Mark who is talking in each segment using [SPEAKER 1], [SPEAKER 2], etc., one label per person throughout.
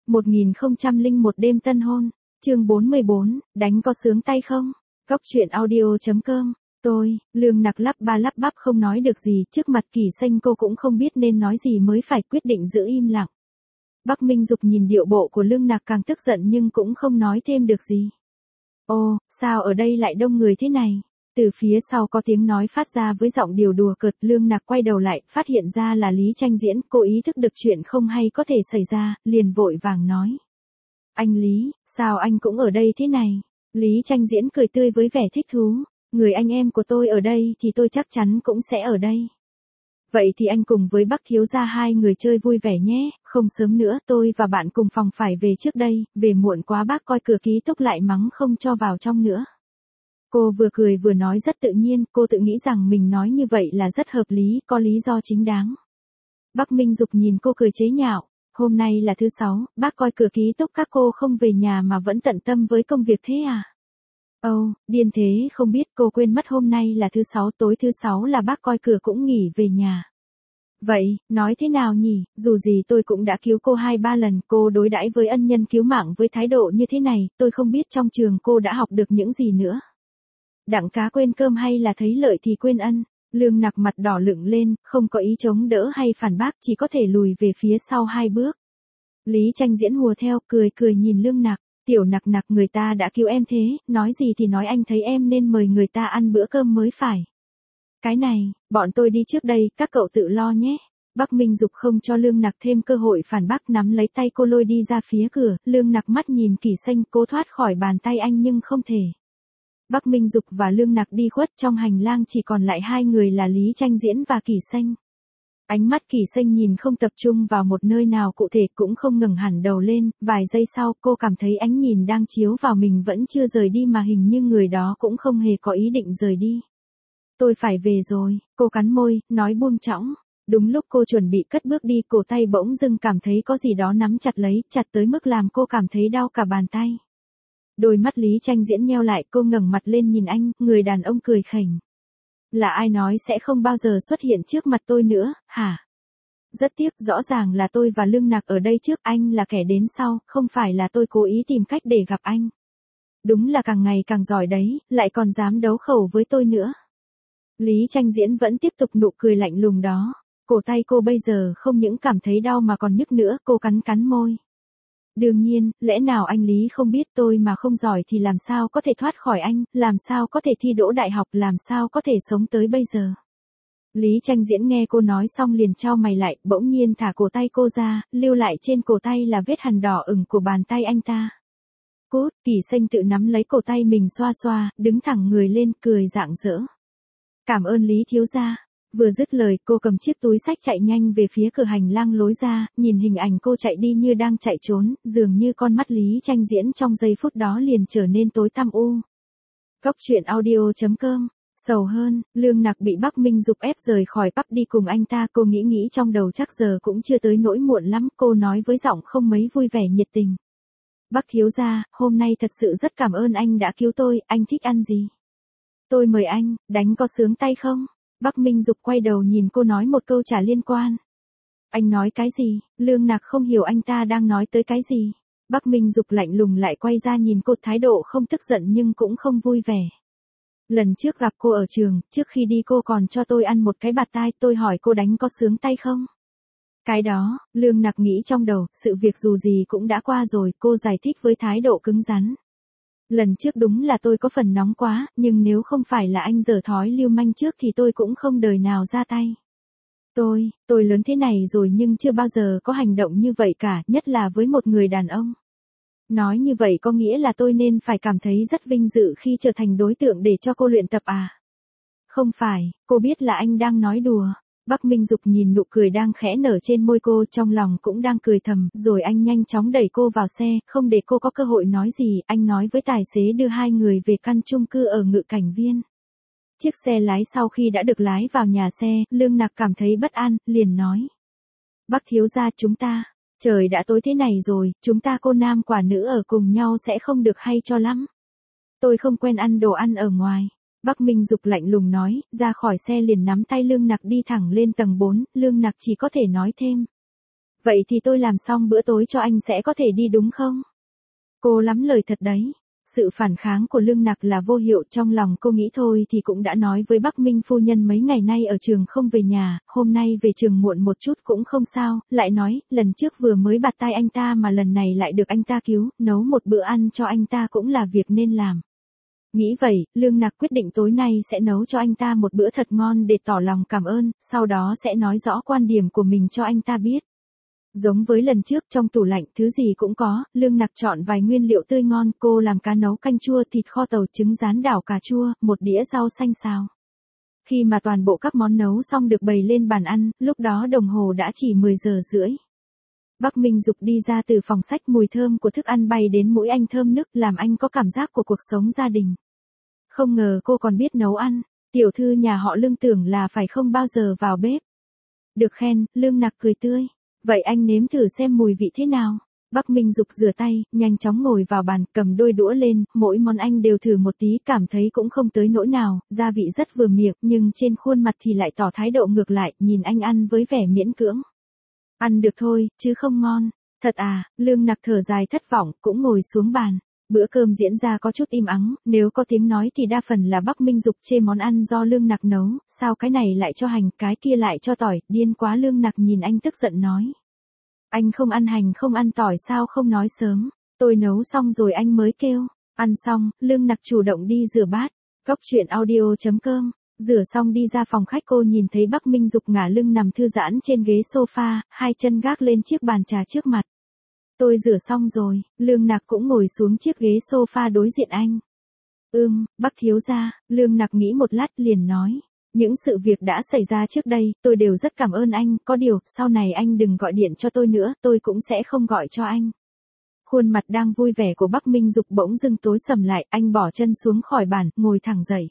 [SPEAKER 1] 1001 đêm tân hôn, chương 44, đánh có sướng tay không? Góc truyện audio.com. Lương Nặc lắp ba lắp bắp không nói được gì, trước mặt Kỳ Xanh cô cũng không biết nên nói gì mới phải, quyết định giữ im lặng. Bắc Minh Dục nhìn điệu bộ của Lương Nặc càng tức giận nhưng cũng không nói thêm được gì. Ô, sao ở đây lại đông người thế này? Từ phía sau có tiếng nói phát ra với giọng điều đùa cợt. Lương Nặc quay đầu lại, phát hiện ra là Lý Tranh Diễn. Cô ý thức được chuyện không hay có thể xảy ra, liền vội vàng nói. Anh Lý, sao anh cũng ở đây thế này? Lý Tranh Diễn cười tươi với vẻ thích thú. Người anh em của tôi ở đây thì tôi chắc chắn cũng sẽ ở đây. Vậy thì anh cùng với Bắc thiếu gia hai người chơi vui vẻ nhé, không sớm nữa tôi và bạn cùng phòng phải về trước đây, về muộn quá bác coi cửa ký túc lại mắng không cho vào trong nữa. Cô vừa cười vừa nói rất tự nhiên, cô tự nghĩ rằng mình nói như vậy là rất hợp lý, có lý do chính đáng. Bắc Minh Dục nhìn cô cười chế nhạo, hôm nay là thứ sáu, bác coi cửa ký túc các cô không về nhà mà vẫn tận tâm với công việc thế à? Điên thế không biết, cô quên mất hôm nay là thứ sáu, tối thứ sáu là bác coi cửa cũng nghỉ về nhà. Vậy, nói thế nào nhỉ, dù gì tôi cũng đã cứu cô 2-3 lần, cô đối đãi với ân nhân cứu mạng với thái độ như thế này, tôi không biết trong trường cô đã học được những gì nữa. Đặng cá quên cơm hay là thấy lợi thì quên ân? Lương Nặc mặt đỏ lựng lên, không có ý chống đỡ hay phản bác, chỉ có thể lùi về phía sau 2 bước. Lý Tranh Diễn hùa theo, cười nhìn Lương Nặc. Tiểu Nặc Nặc, người ta đã cứu em thế, nói gì thì nói, anh thấy em nên mời người ta ăn bữa cơm mới phải. Cái này, bọn tôi đi trước đây, các cậu tự lo nhé. Bắc Minh Dục không cho Lương Nặc thêm cơ hội phản bác, nắm lấy tay cô lôi đi ra phía cửa. Lương Nặc mắt nhìn Kỳ Xanh, cố thoát khỏi bàn tay anh nhưng không thể. Bắc Minh Dục và Lương Nặc đi khuất, trong hành lang chỉ còn lại 2 người là Lý Tranh Diễn và Kỳ Xanh. Ánh mắt Kỳ Xanh nhìn không tập trung vào một nơi nào cụ thể, cũng không ngẩng hẳn đầu lên, vài giây sau cô cảm thấy ánh nhìn đang chiếu vào mình vẫn chưa rời đi mà hình như người đó cũng không hề có ý định rời đi. Tôi phải về rồi, cô cắn môi, nói buông trõng. Đúng lúc cô chuẩn bị cất bước đi, cổ tay bỗng dưng cảm thấy có gì đó nắm chặt lấy, chặt tới mức làm cô cảm thấy đau cả bàn tay. Đôi mắt Lý Tranh Diễn nheo lại, cô ngẩng mặt lên nhìn anh, người đàn ông cười khỉnh. Là ai nói sẽ không bao giờ xuất hiện trước mặt tôi nữa, hả? Rất tiếc, rõ ràng là tôi và Lương Nặc ở đây trước, anh là kẻ đến sau, không phải là tôi cố ý tìm cách để gặp anh. Đúng là càng ngày càng giỏi đấy, lại còn dám đấu khẩu với tôi nữa. Lý Tranh Diễn vẫn tiếp tục nụ cười lạnh lùng đó. Cổ tay cô bây giờ không những cảm thấy đau mà còn nhức nữa, cô cắn môi. Đương nhiên, lẽ nào anh Lý không biết tôi mà không giỏi thì làm sao có thể thoát khỏi anh, làm sao có thể thi đỗ đại học, làm sao có thể sống tới bây giờ. Lý Tranh Diễn nghe cô nói xong liền chau mày lại, bỗng nhiên thả cổ tay cô ra, lưu lại trên cổ tay là vết hằn đỏ ửng của bàn tay anh ta. Cút, Kỳ Xanh tự nắm lấy cổ tay mình xoa xoa, đứng thẳng người lên, cười rạng rỡ. Cảm ơn Lý thiếu gia. Vừa dứt lời, cô cầm chiếc túi xách chạy nhanh về phía cửa hành lang lối ra, nhìn hình ảnh cô chạy đi như đang chạy trốn, dường như con mắt Lý Tranh Diễn trong giây phút đó liền trở nên tối tăm u. Góc truyện audio.com. Sầu hơn, Lương Nặc bị Bắc Minh Dục ép rời khỏi pub đi cùng anh ta, cô nghĩ trong đầu chắc giờ cũng chưa tới nỗi muộn lắm, cô nói với giọng không mấy vui vẻ nhiệt tình. Bắc thiếu gia, hôm nay thật sự rất cảm ơn anh đã cứu tôi, anh thích ăn gì? Tôi mời anh, đánh có sướng tay không? Bắc Minh Dục quay đầu nhìn cô nói một câu chả liên quan. Anh nói cái gì? Lương Nặc không hiểu anh ta đang nói tới cái gì. Bắc Minh Dục lạnh lùng lại quay ra nhìn cô, thái độ không tức giận nhưng cũng không vui vẻ. Lần trước gặp cô ở trường, trước khi đi cô còn cho tôi ăn một cái bạt tai, tôi hỏi cô đánh có sướng tay không? Cái đó, Lương Nặc nghĩ trong đầu, sự việc dù gì cũng đã qua rồi, cô giải thích với thái độ cứng rắn. Lần trước đúng là tôi có phần nóng quá, nhưng nếu không phải là anh giở thói lưu manh trước thì tôi cũng không đời nào ra tay. Tôi lớn thế này rồi nhưng chưa bao giờ có hành động như vậy cả, nhất là với một người đàn ông. Nói như vậy có nghĩa là tôi nên phải cảm thấy rất vinh dự khi trở thành đối tượng để cho cô luyện tập à? Không phải, cô biết là anh đang nói đùa. Bắc Minh Dục nhìn nụ cười đang khẽ nở trên môi cô, trong lòng cũng đang cười thầm, rồi anh nhanh chóng đẩy cô vào xe, không để cô có cơ hội nói gì, anh nói với tài xế đưa 2 người về căn chung cư ở Ngự Cảnh Viên. Chiếc xe lái sau khi đã được lái vào nhà xe, Lương Nặc cảm thấy bất an, liền nói. Bắc thiếu gia, chúng ta, trời đã tối thế này rồi, chúng ta cô nam quả nữ ở cùng nhau sẽ không được hay cho lắm. Tôi không quen ăn đồ ăn ở ngoài. Bắc Minh Dục lạnh lùng nói, ra khỏi xe liền nắm tay Lương Nặc đi thẳng lên tầng 4, Lương Nặc chỉ có thể nói thêm. Vậy thì tôi làm xong bữa tối cho anh sẽ có thể đi đúng không? Cô lắm lời thật đấy. Sự phản kháng của Lương Nặc là vô hiệu, trong lòng cô nghĩ thôi thì cũng đã nói với Bắc Minh phu nhân mấy ngày nay ở trường không về nhà, hôm nay về trường muộn một chút cũng không sao, lại nói, lần trước vừa mới bạt tai anh ta mà lần này lại được anh ta cứu, nấu một bữa ăn cho anh ta cũng là việc nên làm. Nghĩ vậy, Lương Nặc quyết định tối nay sẽ nấu cho anh ta một bữa thật ngon để tỏ lòng cảm ơn, sau đó sẽ nói rõ quan điểm của mình cho anh ta biết. Giống với lần trước, trong tủ lạnh thứ gì cũng có, Lương Nặc chọn vài nguyên liệu tươi ngon, cô làm cá nấu canh chua, thịt kho tàu, trứng rán đảo cà chua, một đĩa rau xanh xào. Khi mà toàn bộ các món nấu xong được bày lên bàn ăn, lúc đó đồng hồ đã chỉ 10 giờ rưỡi. Bắc Minh Dục đi ra từ phòng sách, mùi thơm của thức ăn bay đến mũi anh thơm nức, làm anh có cảm giác của cuộc sống gia đình. Không ngờ cô còn biết nấu ăn, tiểu thư nhà họ Lương tưởng là phải không bao giờ vào bếp. Được khen, Lương Nặc cười tươi. Vậy anh nếm thử xem mùi vị thế nào. Bắc Minh Dục rửa tay, nhanh chóng ngồi vào bàn, cầm đôi đũa lên, mỗi món anh đều thử một tí, cảm thấy cũng không tới nỗi nào, gia vị rất vừa miệng, nhưng trên khuôn mặt thì lại tỏ thái độ ngược lại, nhìn anh ăn với vẻ miễn cưỡng. Ăn được thôi, chứ không ngon. Thật à, Lương Nặc thở dài thất vọng, cũng ngồi xuống bàn. Bữa cơm diễn ra có chút im ắng, nếu có tiếng nói thì đa phần là Bắc Minh Dục chê món ăn do Lương Nặc nấu, sao cái này lại cho hành, cái kia lại cho tỏi, điên quá. Lương Nặc nhìn anh tức giận nói. Anh không ăn hành không ăn tỏi sao không nói sớm, tôi nấu xong rồi anh mới kêu. Ăn xong, Lương Nặc chủ động đi rửa bát. Cốc truyện audio.com. Rửa xong đi ra phòng khách, cô nhìn thấy Bắc Minh Dục ngả lưng nằm thư giãn trên ghế sofa, hai chân gác lên chiếc bàn trà trước mặt. Tôi rửa xong rồi, Lương Nặc cũng ngồi xuống chiếc ghế sofa đối diện anh. Bắc thiếu gia, Lương Nặc nghĩ một lát liền nói. Những sự việc đã xảy ra trước đây, tôi đều rất cảm ơn anh, có điều, sau này anh đừng gọi điện cho tôi nữa, tôi cũng sẽ không gọi cho anh. Khuôn mặt đang vui vẻ của Bắc Minh Dục bỗng dưng tối sầm lại, anh bỏ chân xuống khỏi bàn, ngồi thẳng dậy.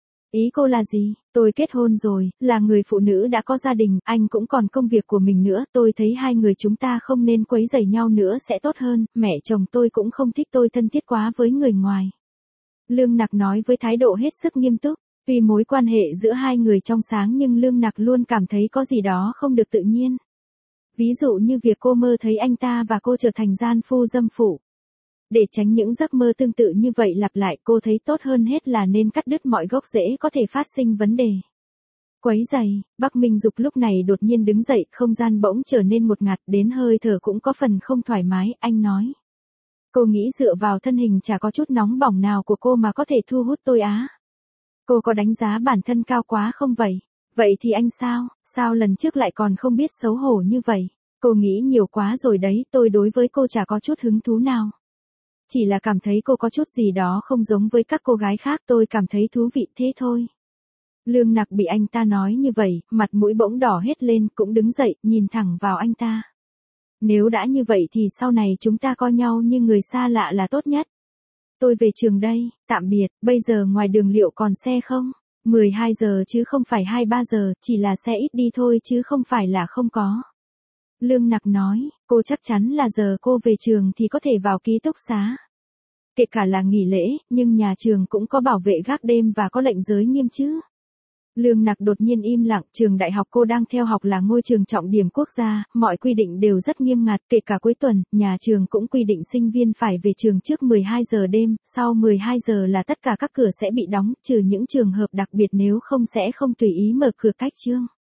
[SPEAKER 1] Ý cô là gì? Tôi kết hôn rồi, là người phụ nữ đã có gia đình, anh cũng còn công việc của mình nữa, tôi thấy hai người chúng ta không nên quấy rầy nhau nữa sẽ tốt hơn, mẹ chồng tôi cũng không thích tôi thân thiết quá với người ngoài. Lương Nặc nói với thái độ hết sức nghiêm túc, tuy mối quan hệ giữa hai người trong sáng nhưng Lương Nặc luôn cảm thấy có gì đó không được tự nhiên. Ví dụ như việc cô mơ thấy anh ta và cô trở thành gian phu dâm phụ. Để tránh những giấc mơ tương tự như vậy lặp lại, cô thấy tốt hơn hết là nên cắt đứt mọi gốc rễ có thể phát sinh vấn đề. Quấy giày, Bắc Minh Dục lúc này đột nhiên đứng dậy, không gian bỗng trở nên một ngạt, đến hơi thở cũng có phần không thoải mái, anh nói. Cô nghĩ dựa vào thân hình chả có chút nóng bỏng nào của cô mà có thể thu hút tôi á? Cô có đánh giá bản thân cao quá không vậy? Vậy thì anh sao lần trước lại còn không biết xấu hổ như vậy? Cô nghĩ nhiều quá rồi đấy, tôi đối với cô chả có chút hứng thú nào. Chỉ là cảm thấy cô có chút gì đó không giống với các cô gái khác, tôi cảm thấy thú vị thế thôi. Lương Nặc bị anh ta nói như vậy, mặt mũi bỗng đỏ hết lên, cũng đứng dậy, nhìn thẳng vào anh ta. Nếu đã như vậy thì sau này chúng ta coi nhau như người xa lạ là tốt nhất. Tôi về trường đây, tạm biệt, bây giờ ngoài đường liệu còn xe không? 12 giờ chứ không phải 23 giờ, chỉ là xe ít đi thôi chứ không phải là không có. Lương Nặc nói, cô chắc chắn là giờ cô về trường thì có thể vào ký túc xá. Kể cả là nghỉ lễ, nhưng nhà trường cũng có bảo vệ gác đêm và có lệnh giới nghiêm chứ. Lương Nặc đột nhiên im lặng, trường đại học cô đang theo học là ngôi trường trọng điểm quốc gia, mọi quy định đều rất nghiêm ngặt, kể cả cuối tuần, nhà trường cũng quy định sinh viên phải về trường trước 12 giờ đêm, sau 12 giờ là tất cả các cửa sẽ bị đóng, trừ những trường hợp đặc biệt nếu không sẽ không tùy ý mở cửa cách chương.